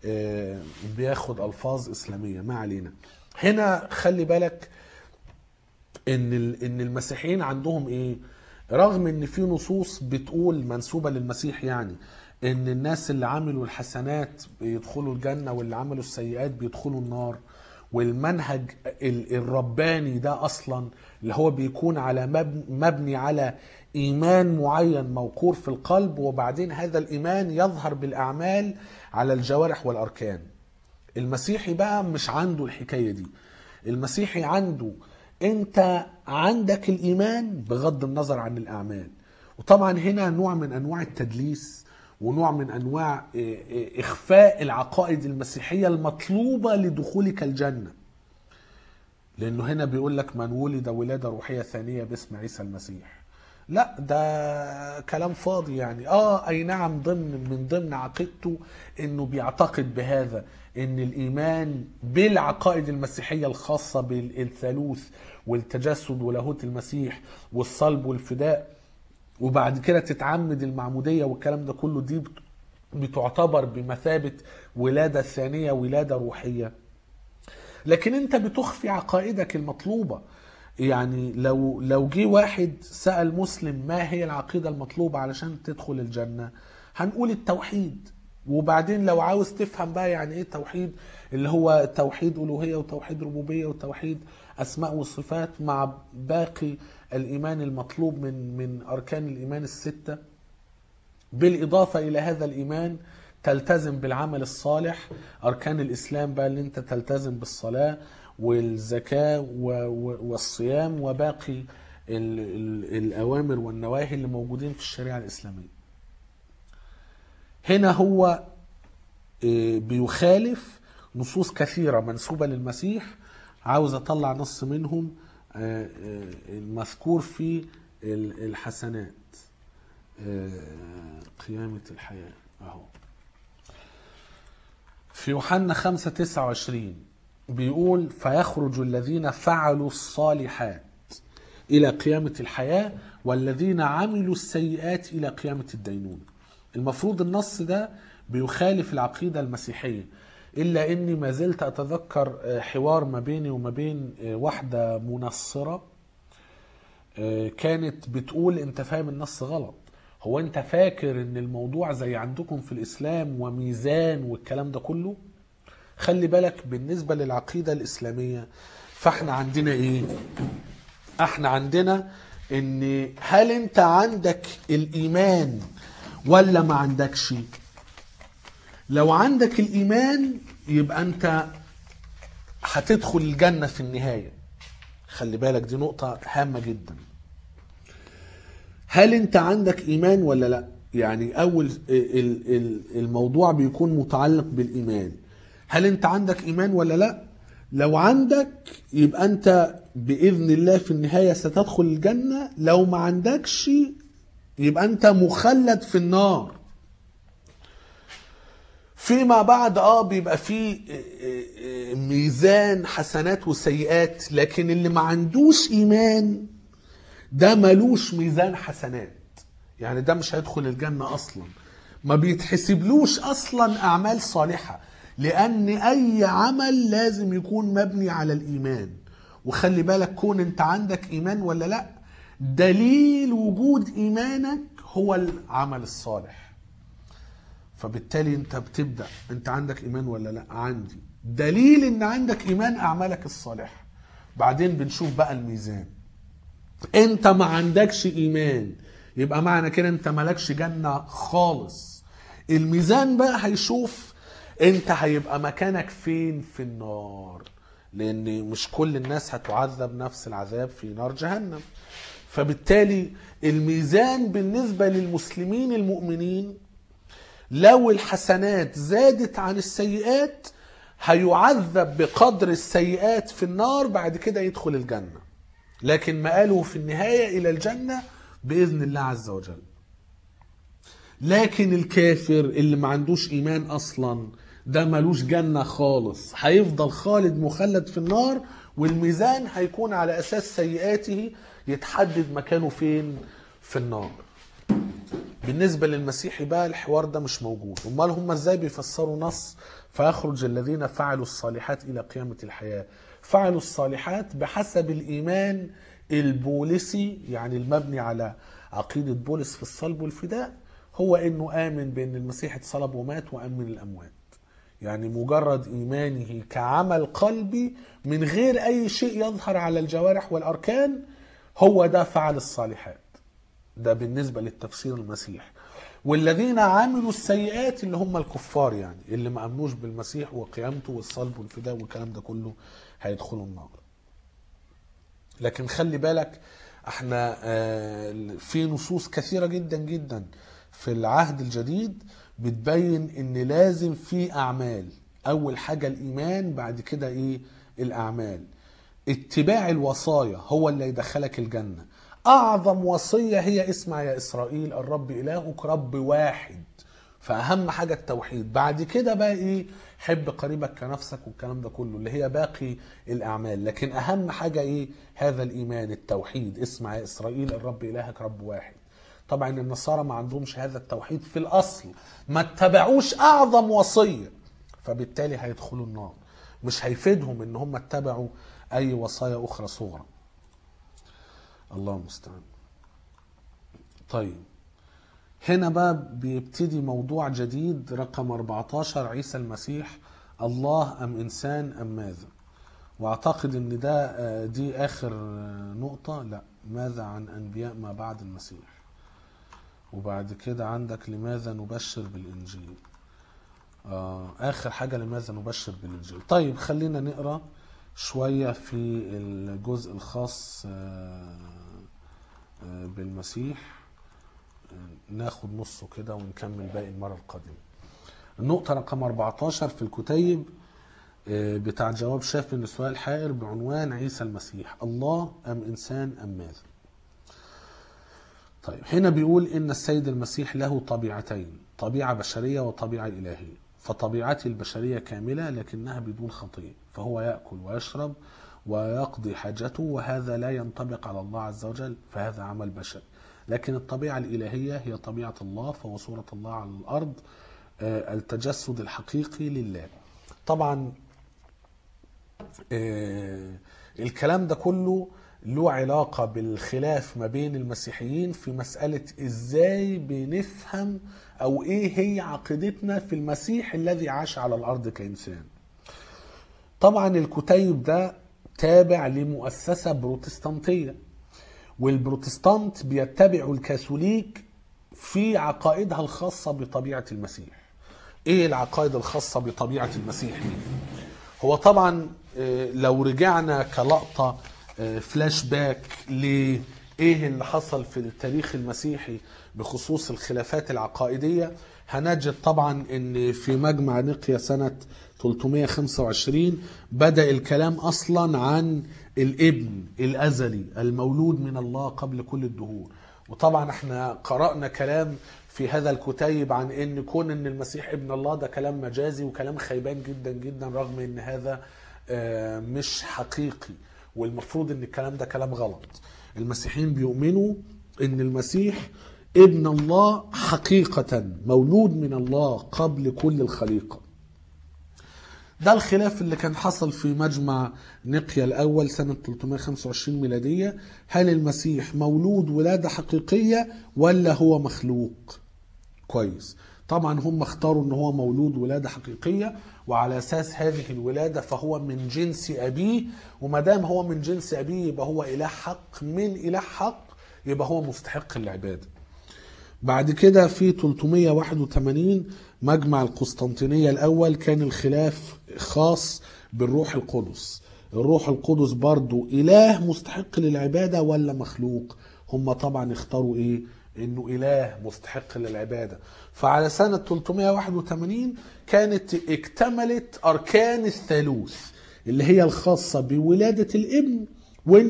بياخد ألفاظ إسلامية، ما علينا. هنا خلي بالك إن إن المسيحيين عندهم إيه؟ رغم إن في نصوص بتقول منسوبة للمسيح يعني إن الناس اللي عملوا الحسنات بيدخلوا الجنة واللي عملوا السيئات بيدخلوا النار، والمنهج الرباني ده أصلا اللي هو بيكون على مبني على إيمان معين موقور في القلب، وبعدين هذا الإيمان يظهر بالأعمال على الجوارح والأركان. المسيحي بقى مش عنده الحكاية دي. المسيحي عنده انت عندك الإيمان بغض النظر عن الأعمال. وطبعا هنا نوع من أنواع التدليس ونوع من أنواع إخفاء العقائد المسيحية المطلوبة لدخولك الجنة، لأنه هنا بيقول لك من ولد ولادة روحية ثانية باسم عيسى المسيح. لا، ده كلام فاضي يعني. اه اي نعم، ضمن من ضمن عقيدته انه بيعتقد بهذا ان الايمان بالعقائد المسيحية الخاصة بالثالوث والتجسد ولاهوت المسيح والصلب والفداء، وبعد كده تتعمد المعمودية والكلام ده كله، دي بتعتبر بمثابة ولادة ثانية، ولادة روحية. لكن انت بتخفي عقائدك المطلوبة. يعني لو لو جه واحد سأل مسلم ما هي العقيدة المطلوبة علشان تدخل الجنة، هنقول التوحيد. وبعدين لو عاوز تفهم بقى يعني ايه توحيد، اللي هو توحيد ألوهية وتوحيد ربوبية وتوحيد أسماء وصفات مع باقي الإيمان المطلوب من من أركان الإيمان الستة. بالإضافة إلى هذا الإيمان تلتزم بالعمل الصالح، أركان الإسلام بقى اللي أنت تلتزم بالصلاة والزكاة والصيام وباقي الأوامر والنواهي اللي موجودين في الشريعة الإسلامية. هنا هو بيخالف نصوص كثيرة منسوبة للمسيح. عاوز أطلع نص منهم المذكور في الحسنات، قيامة الحياة أهو في يوحنا خمسة تسعة وعشرين بيقول فيخرج الذين فعلوا الصالحات إلى قيامة الحياة والذين عملوا السيئات إلى قيامة الدينون. المفروض النص ده بيخالف العقيدة المسيحية، إلا أني ما زلت أتذكر حوار ما بيني وما بين واحدة منصرة كانت بتقول أنت فاهم النص غلط. هو أنت فاكر أن الموضوع زي عندكم في الإسلام وميزان والكلام ده كله؟ خلي بالك بالنسبة للعقيدة الإسلامية فاحنا عندنا إيه؟ احنا عندنا ان هل انت عندك الإيمان ولا ما عندكش؟ لو عندك الإيمان يبقى انت هتدخل الجنة في النهاية. خلي بالك دي نقطة هامة جدا. هل انت عندك إيمان ولا لا؟ يعني أول الموضوع بيكون متعلق بالإيمان. هل انت عندك إيمان ولا لا؟ لو عندك يبقى انت بإذن الله في النهاية ستدخل الجنة. لو ما عندكش يبقى انت مخلد في النار. فيما بعد اه بيبقى فيه ميزان حسنات وسيئات، لكن اللي ما عندوش إيمان ده ملوش ميزان حسنات، يعني ده مش هيدخل الجنة أصلا، ما بيتحسبلوش أصلا أعمال صالحة، لأن أي عمل لازم يكون مبني على الإيمان. وخلي بالك كون أنت عندك إيمان ولا لا، دليل وجود إيمانك هو العمل الصالح. فبالتالي أنت بتبدأ أنت عندك إيمان ولا لا؟ عندي. دليل أن عندك إيمان أعمالك الصالحة. بعدين بنشوف بقى الميزان. أنت ما عندكش إيمان يبقى معنى كده أنت مالكش جنة خالص. الميزان بقى هيشوف انت هيبقى مكانك فين في النار، لان مش كل الناس هتعذب نفس العذاب في نار جهنم. فبالتالي الميزان بالنسبة للمسلمين المؤمنين لو الحسنات زادت عن السيئات هيعذب بقدر السيئات في النار، بعد كده يدخل الجنة، لكن مآله في النهاية إلى الجنة بإذن الله عز وجل. لكن الكافر اللي ما عندوش ايمان اصلا ده ملوش جنة خالص، هيفضل خالد مخلد في النار، والميزان هيكون على اساس سيئاته يتحدد مكانه فين في النار. بالنسبة للمسيحي بقى الحوار ده مش موجود. امال هم ازاي بيفسروا نص فيخرج الذين فعلوا الصالحات الى قيامة الحياة؟ فعلوا الصالحات بحسب الايمان البوليسي، يعني المبني على عقيدة بولس في الصلب والفداء، هو انه امن بان المسيح اتصلب ومات وقام من الاموات. يعني مجرد ايمانه كعمل قلبي من غير اي شيء يظهر على الجوارح والاركان، هو ده فعل الصالحات. ده بالنسبة للتفسير المسيح. والذين عملوا السيئات اللي هم الكفار، يعني اللي ما امنوش بالمسيح وقيامته والصلب والفداء والكلام ده كله، هيدخلوا النار. لكن خلي بالك احنا في نصوص كثيرة جدا جدا في العهد الجديد بتبين ان لازم في اعمال. اول حاجة الايمان، بعد كده ايه؟ الاعمال. اتباع الوصايا هو اللي يدخلك الجنة. اعظم وصية هي اسمع يا اسرائيل الرب الهك رب واحد، فاهم حاجة التوحيد. بعد كده بقى ايه؟ حب قريبك كنفسك والكلام ده كله اللي هي باقي الاعمال. لكن اهم حاجة ايه؟ هذا الايمان التوحيد، اسمع يا اسرائيل الرب الهك رب واحد. طبعا النصارى ما عندهمش هذا التوحيد في الاصل، ما اتبعوش اعظم وصية، فبالتالي هيدخلوا النار. مش هيفيدهم ان هم اتبعوا اي وصايا اخرى صغرى. الله المستعان. طيب هنا بقى بيبتدي موضوع جديد رقم أربعتاشر، عيسى المسيح الله ام انسان ام ماذا؟ واعتقد ان ده دي اخر نقطة. لا، ماذا عن انبياء ما بعد المسيح؟ وبعد كده عندك لماذا نبشر بالانجيل؟ آه اخر حاجة لماذا نبشر بالانجيل. طيب خلينا نقرأ شوية في الجزء الخاص بالمسيح، ناخد نصه كده ونكمل باقي المرة القادمة. النقطة رقم أربعتاشر في الكتيب بتاع جواب شافي لسؤال حائر بعنوان عيسى المسيح الله أم إنسان أم ماذا؟ طيب هنا بيقول إن السيد المسيح له طبيعتين، طبيعة بشرية وطبيعة إلهية. فطبيعته البشرية كاملة لكنها بدون خطية، فهو يأكل ويشرب ويقضي حاجته، وهذا لا ينطبق على الله عز وجل، فهذا عمل بشري. لكن الطبيعة الإلهية هي طبيعة الله، فهو صورة الله على الأرض، التجسد الحقيقي لله. طبعا الكلام ده كله له علاقة بالخلاف ما بين المسيحيين في مسألة ازاي بنفهم او ايه هي عقيدتنا في المسيح الذي عاش على الأرض كإنسان. طبعا الكتيب ده تابع لمؤسسة بروتستانتية، والبروتستانت بيتبعوا الكاثوليك في عقائدها الخاصة بطبيعة المسيح. ايه العقائد الخاصة بطبيعة المسيح دي؟ هو طبعا لو رجعنا كلقطة فلاش باك لإيه اللي حصل في التاريخ المسيحي بخصوص الخلافات العقائدية، هنجد طبعا ان في مجمع نقيا سنة ثلاثمائة وخمسة وعشرين بدأ الكلام اصلا عن الابن الازلي المولود من الله قبل كل الدهور. وطبعا احنا قرأنا كلام في هذا الكتيب عن ان كون ان المسيح ابن الله ده كلام مجازي وكلام خيبان جدا جدا، رغم ان هذا مش حقيقي، والمفروض ان الكلام ده كلام غلط. المسيحيين بيؤمنوا ان المسيح ابن الله حقيقة، مولود من الله قبل كل الخليقة. ده الخلاف اللي كان حصل في مجمع نقيا الأول سنة ثلاثمائة وخمسة وعشرين ميلادية. هل المسيح مولود ولادة حقيقية ولا هو مخلوق؟ كويس. طبعا هم اختاروا ان هو مولود ولادة حقيقية، وعلى اساس هذه الولادة فهو من جنس ابيه، ومدام هو من جنس ابيه يبقى هو اله حق من اله حق، يبقى هو مستحق العبادة. بعد كده في ثلاثمائة وواحد وثمانين مجمع القسطنطينية الأول كان الخلاف خاص بالروح القدس. الروح القدس برضو إله مستحق للعبادة ولا مخلوق؟ هم طبعا اختاروا إيه؟ إنه إله مستحق للعبادة. فعلى سنة ثلاثمائة وواحد وثمانين كانت اكتملت أركان الثالوث اللي هي الخاصة بولادة الابن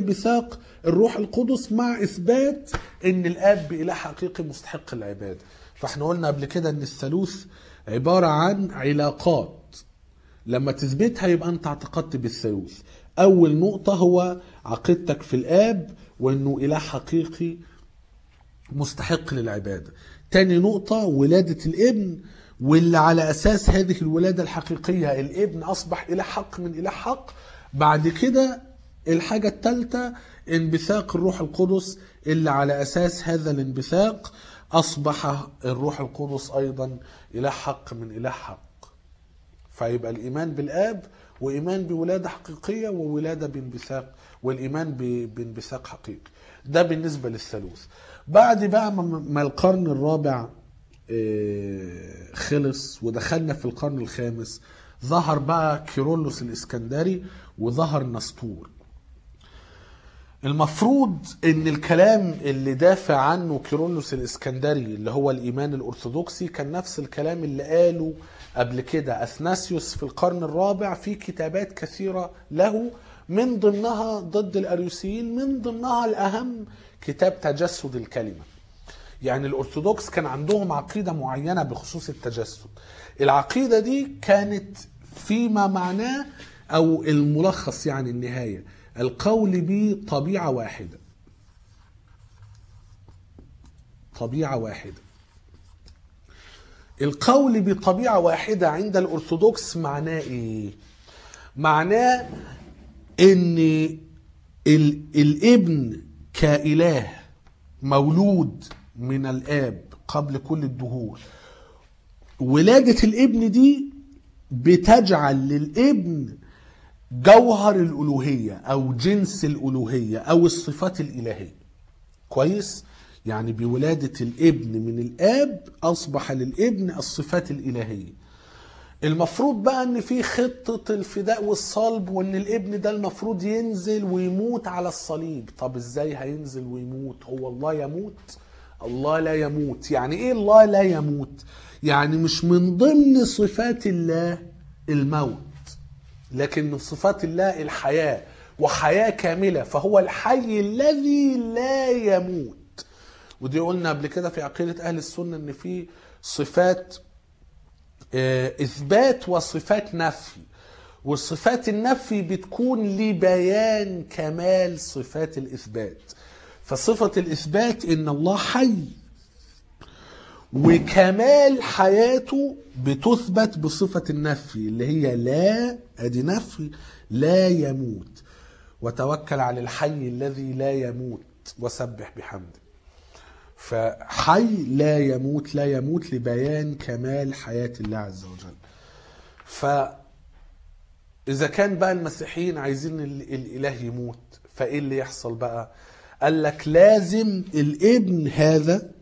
وانبثاق الروح القدس، مع إثبات إن الآب إله حقيقي مستحق العبادة. فاحنا قلنا قبل كده ان الثالوث عبارة عن علاقات، لما تثبتها يبقى انت اعتقدت بالثالوث. اول نقطة هو عقيدتك في الاب وانه اله حقيقي مستحق للعبادة. تاني نقطة ولادة الابن، واللي على اساس هذه الولادة الحقيقية الابن اصبح اله حق من اله حق. بعد كده الحاجة الثالثة انبثاق الروح القدس، اللي على اساس هذا الانبثاق اصبح الروح القدس ايضا اله حق من اله حق. فيبقى الايمان بالاب وايمان بولاده حقيقيه وولاده بانبثاق، والايمان بانبثاق حقيقي. ده بالنسبه للثالوث. بعد بقى ما القرن الرابع خلص ودخلنا في القرن الخامس، ظهر بقى كيرلس الاسكندري وظهر نسطور. المفروض ان الكلام اللي دافع عنه كيرلس الاسكندري اللي هو الايمان الارثوذكسي كان نفس الكلام اللي قاله قبل كده اثناسيوس في القرن الرابع في كتابات كثيرة له، من ضمنها ضد الاريوسيين، من ضمنها الاهم كتاب تجسد الكلمة. يعني الارثوذكس كان عندهم عقيدة معينة بخصوص التجسد. العقيدة دي كانت فيما معناه او الملخص يعني النهاية القول بطبيعة واحدة. طبيعة واحدة. القول بطبيعة واحدة عند الأرثوذكس معناه إيه؟ معناه إن الابن كإله مولود من الآب قبل كل الدهور. ولادة الابن دي بتجعل للابن جوهر الألوهية أو جنس الألوهية أو الصفات الإلهية. كويس؟ يعني بولادة الابن من الآب أصبح للابن الصفات الإلهية. المفروض بقى أن في خطة الفداء والصلب، وأن الابن ده المفروض ينزل ويموت على الصليب. طب إزاي هينزل ويموت؟ هو الله يموت؟ الله لا يموت. يعني إيه الله لا يموت؟ يعني مش من ضمن صفات الله الموت، لكن من صفات الله الحياة، وحياة كاملة، فهو الحي الذي لا يموت. ودي قلنا قبل كده في عقيدة أهل السنة إن في صفات إثبات وصفات نفي، والصفات النفي بتكون لبيان كمال صفات الإثبات. فصفة الإثبات إن الله حي، وكمال حياته بتثبت بصفة النفي اللي هي لا، ادي نفي، لا يموت. وتوكل على الحي الذي لا يموت وسبح بحمده. فحي لا يموت، لا يموت لبيان كمال حياة الله عز وجل. فإذا كان بقى المسيحيين عايزين الإله يموت، فإيه اللي يحصل بقى؟ قال لك لازم الابن هذا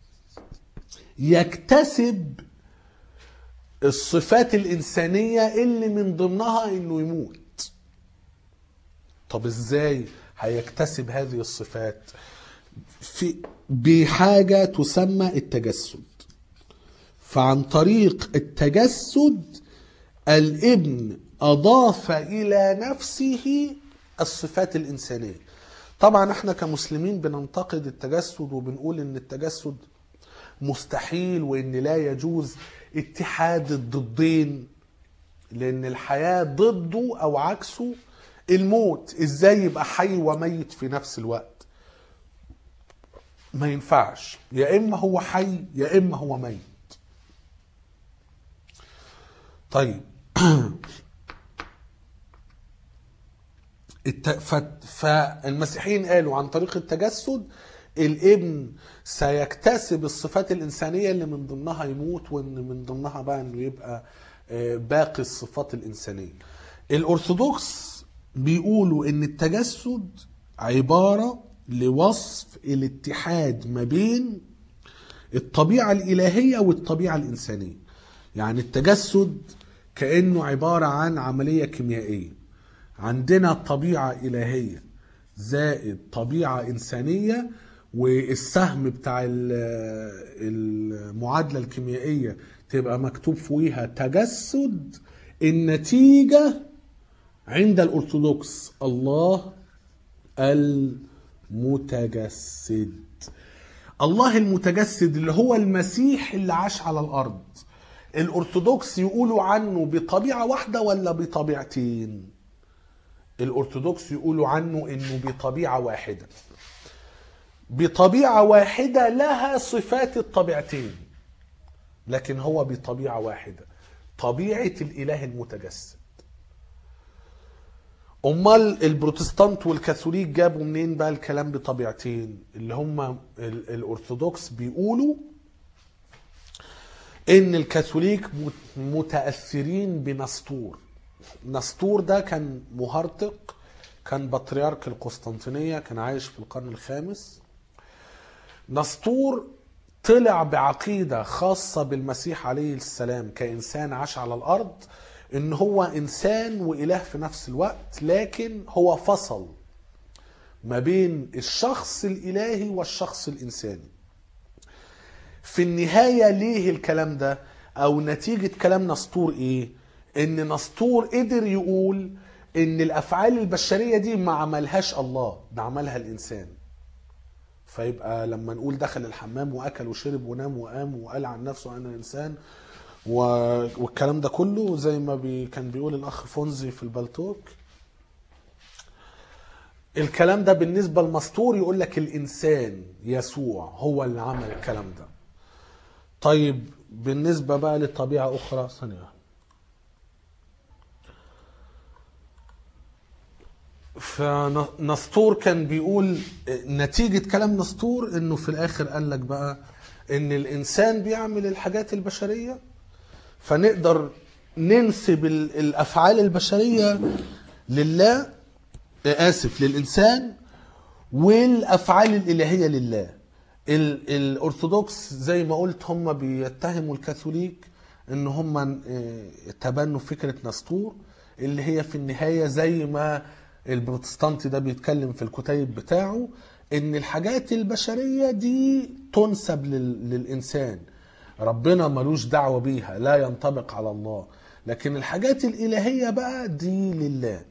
يكتسب الصفات الإنسانية اللي من ضمنها إنه يموت. طب إزاي هيكتسب هذه الصفات؟ في بحاجة تسمى التجسد. فعن طريق التجسد الابن أضاف إلى نفسه الصفات الإنسانية. طبعا احنا كمسلمين بننتقد التجسد وبنقول إن التجسد مستحيل، وإن لا يجوز اتحاد الضدين، لأن الحياة ضده أو عكسه الموت. إزاي يبقى حي وميت في نفس الوقت؟ ما ينفعش، يا إما هو حي يا إما هو ميت. طيب فالمسيحيين قالوا عن طريق التجسد الابن سيكتسب الصفات الإنسانية اللي من ضمنها يموت، وإن من ضمنها بقى إنه يبقى باقي الصفات الإنسانية. الأرثوذكس بيقولوا إن التجسد عبارة لوصف الاتحاد ما بين الطبيعة الإلهية والطبيعة الإنسانية. يعني التجسد كأنه عبارة عن عملية كيميائية. عندنا طبيعة إلهية زائد طبيعة إنسانية، والسهم بتاع المعادلة الكيميائية تبقى مكتوب فوقيها تجسد. النتيجة عند الأرثوذكس الله المتجسد. الله المتجسد اللي هو المسيح اللي عاش على الأرض، الأرثوذكس يقولوا عنه بطبيعة واحدة ولا بطبيعتين؟ الأرثوذكس يقولوا عنه إنه بطبيعة واحدة، بطبيعة واحدة لها صفات الطبيعتين، لكن هو بطبيعة واحدة، طبيعة الإله المتجسد. أمال البروتستانت والكاثوليك جابوا منين بقى الكلام بطبيعتين؟ اللي هم الأرثوذكس بيقولوا إن الكاثوليك متأثرين بنسطور. نسطور ده كان مهرطق، كان بطريرك القسطنطينية، كان عايش في القرن الخامس. نسطور طلع بعقيدة خاصة بالمسيح عليه السلام كإنسان عاش على الأرض، إن هو إنسان وإله في نفس الوقت، لكن هو فصل ما بين الشخص الإلهي والشخص الإنساني. في النهاية ليه الكلام ده؟ أو نتيجة كلام نسطور إيه؟ إن نسطور قدر يقول إن الأفعال البشرية دي ما عملهاش الله، ده عملها الإنسان. فيبقى لما نقول دخل الحمام وأكل وشرب ونام وقام وقال عن نفسه أنا إنسان والكلام ده كله، زي ما بي كان بيقول الأخ فونزي في البلتوك، الكلام ده بالنسبة للمسطور يقول لك الإنسان يسوع هو اللي عمل الكلام ده. طيب بالنسبة بقى للطبيعة أخرى، ثانية، فنسطور كان بيقول نتيجة كلام نسطور إنه في الآخر قال لك بقى إن الإنسان بيعمل الحاجات البشرية، فنقدر ننسب الأفعال البشرية لله، آسف للإنسان، والأفعال الإلهية لله. الأرثوذكس زي ما قلت هم بيتهموا الكاثوليك إن هم تبنوا فكرة نسطور، اللي هي في النهاية زي ما البروتستانتي ده بيتكلم في الكتيب بتاعه، إن الحاجات البشرية دي تنسب للإنسان، ربنا ملوش دعوة بيها، لا ينطبق على الله، لكن الحاجات الإلهية بقى دي لله.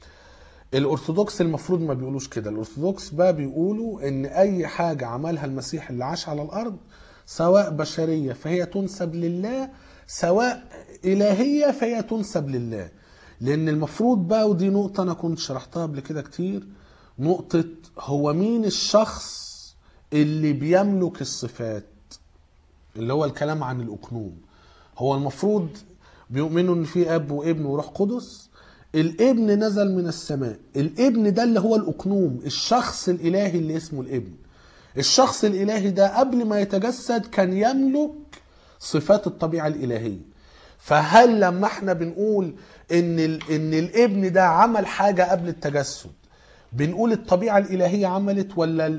الأرثوذكس المفروض ما بيقولوش كده. الأرثوذكس بقى بيقولوا إن أي حاجة عملها المسيح اللي عاش على الأرض، سواء بشرية فهي تنسب لله، سواء إلهية فهي تنسب لله. لأن المفروض بقى، ودي نقطة أنا كنت شرحتها قبل كده كتير، نقطة هو مين الشخص اللي بيملك الصفات، اللي هو الكلام عن الأقنوم. هو المفروض بيؤمنوا إن في أب وابن وروح قدس. الابن نزل من السماء، الابن ده اللي هو الأقنوم، الشخص الإلهي اللي اسمه الابن. الشخص الإلهي ده قبل ما يتجسد كان يملك صفات الطبيعة الإلهية. فهل لما احنا بنقول إن, إن الابن ده عمل حاجة قبل التجسد، بنقول الطبيعة الإلهية عملت، ولا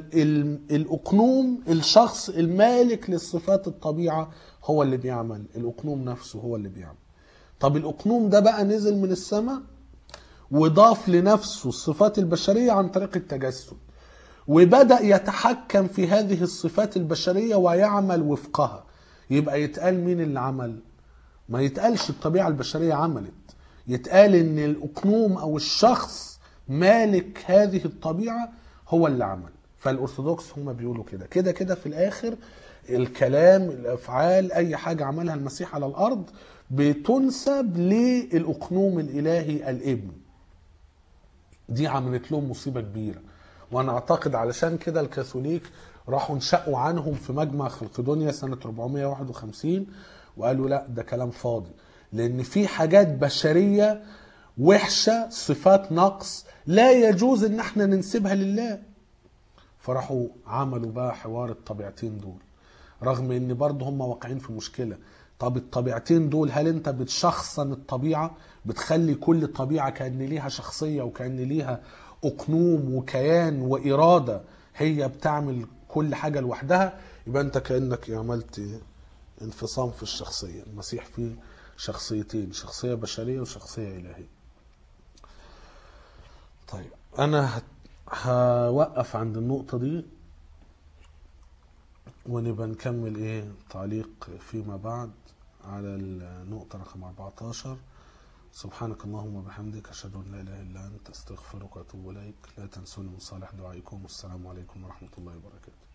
الأقنوم الشخص المالك للصفات الطبيعة هو اللي بيعمل؟ الأقنوم نفسه هو اللي بيعمل. طب الأقنوم ده بقى نزل من السماء وضاف لنفسه الصفات البشرية عن طريق التجسد، وبدأ يتحكم في هذه الصفات البشرية ويعمل وفقها. يبقى يتقال مين اللي عمل؟ ما يتقالش الطبيعة البشرية عملت، يتقال ان الأقنوم او الشخص مالك هذه الطبيعة هو اللي عمل. فالأرثوذكس هم بيقولوا كده كده كده في الآخر الكلام، الأفعال، أي حاجة عملها المسيح على الأرض بتنسب للأقنوم الإلهي الابن. دي عملت لهم مصيبة كبيرة، وأنا أعتقد علشان كده الكاثوليك راحوا انشقوا عنهم في مجمع خلقدونيا سنة أربعمائة وواحد وخمسين وقالوا لا ده كلام فاضي، لأن في حاجات بشرية وحشة، صفات نقص لا يجوز ان احنا ننسبها لله. فراحوا عملوا بقى حوار الطبيعتين دول، رغم ان برضه هم واقعين في مشكلة. طب الطبيعتين دول، هل انت بتشخصن الطبيعة، بتخلي كل طبيعة كأن ليها شخصية وكأن ليها أقنوم وكيان وإرادة هي بتعمل كل حاجة لوحدها؟ يبقى انت كأنك عملت انفصام في الشخصية. المسيح فيه شخصيتين، شخصية بشرية وشخصية إلهية. طيب أنا هوقف عند النقطة دي ونبقى نكمل إيه تعليق فيما بعد على النقطة رقم أربعة عشر. سبحانك اللهم وبحمدك، أشهد أن لا إله إلا أنت، أستغفرك وأتوب إليك. لا تنسوني من صالح دعائكم، والسلام عليكم ورحمة الله وبركاته.